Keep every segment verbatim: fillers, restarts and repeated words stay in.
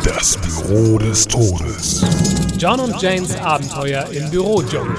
Das Büro des Todes. John und Janes Abenteuer im Bürodschungel.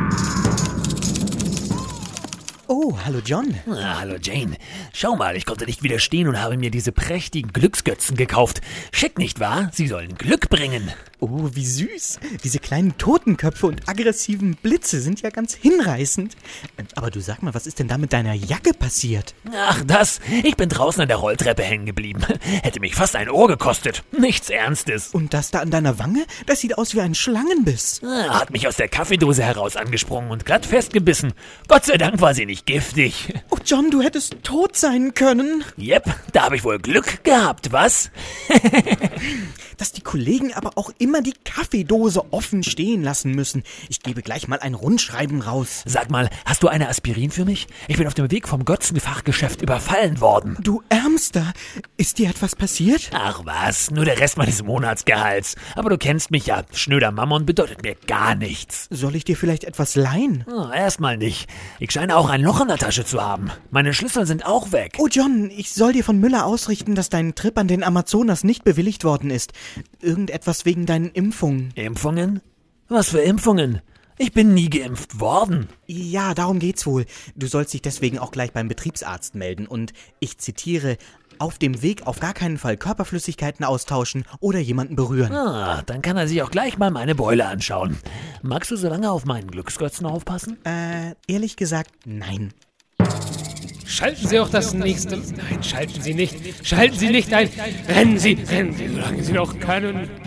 Oh, hallo John. Ah, hallo Jane. Schau mal, ich konnte nicht widerstehen und habe mir diese prächtigen Glücksgötzen gekauft. Schick, nicht wahr? Sie sollen Glück bringen. Oh, wie süß. Diese kleinen Totenköpfe und aggressiven Blitze sind ja ganz hinreißend. Aber du sag mal, was ist denn da mit deiner Jacke passiert? Ach, das. Ich bin draußen an der Rolltreppe hängen geblieben. Hätte mich fast ein Ohr gekostet. Nichts Ernstes. Und das da an deiner Wange? Das sieht aus wie ein Schlangenbiss. Ah, hat mich aus der Kaffeedose heraus angesprungen und glatt festgebissen. Gott sei Dank war sie nicht giftig. Oh John, du hättest tot sein können. Jep, da habe ich wohl Glück gehabt, was? Dass die Kollegen aber auch immer die Kaffeedose offen stehen lassen müssen. Ich gebe gleich mal ein Rundschreiben raus. Sag mal, hast du eine Aspirin für mich? Ich bin auf dem Weg vom Götzenfachgeschäft überfallen worden. Du Ärmster, ist dir etwas passiert? Ach was, nur der Rest meines Monatsgehalts. Aber du kennst mich ja, schnöder Mammon bedeutet mir gar nichts. Soll ich dir vielleicht etwas leihen? Oh, erstmal nicht. Ich scheine auch ein Loch in der Tasche zu haben. Meine Schlüssel sind auch weg. Oh John, ich soll dir von Müller ausrichten, dass dein Trip an den Amazonas nicht bewilligt worden ist. Irgendetwas wegen deinen Impfungen. Impfungen? Was für Impfungen? Ich bin nie geimpft worden. Ja, darum geht's wohl. Du sollst dich deswegen auch gleich beim Betriebsarzt melden und, ich zitiere, auf dem Weg auf gar keinen Fall Körperflüssigkeiten austauschen oder jemanden berühren. Ah, dann kann er sich auch gleich mal meine Beule anschauen. Magst du so lange auf meinen Glücksgötzen aufpassen? Äh, ehrlich gesagt, nein. Schalten Sie auch das nächste... Nein, schalten Sie nicht. Schalten Sie nicht ein. Rennen Sie, rennen Sie, solange Sie noch können.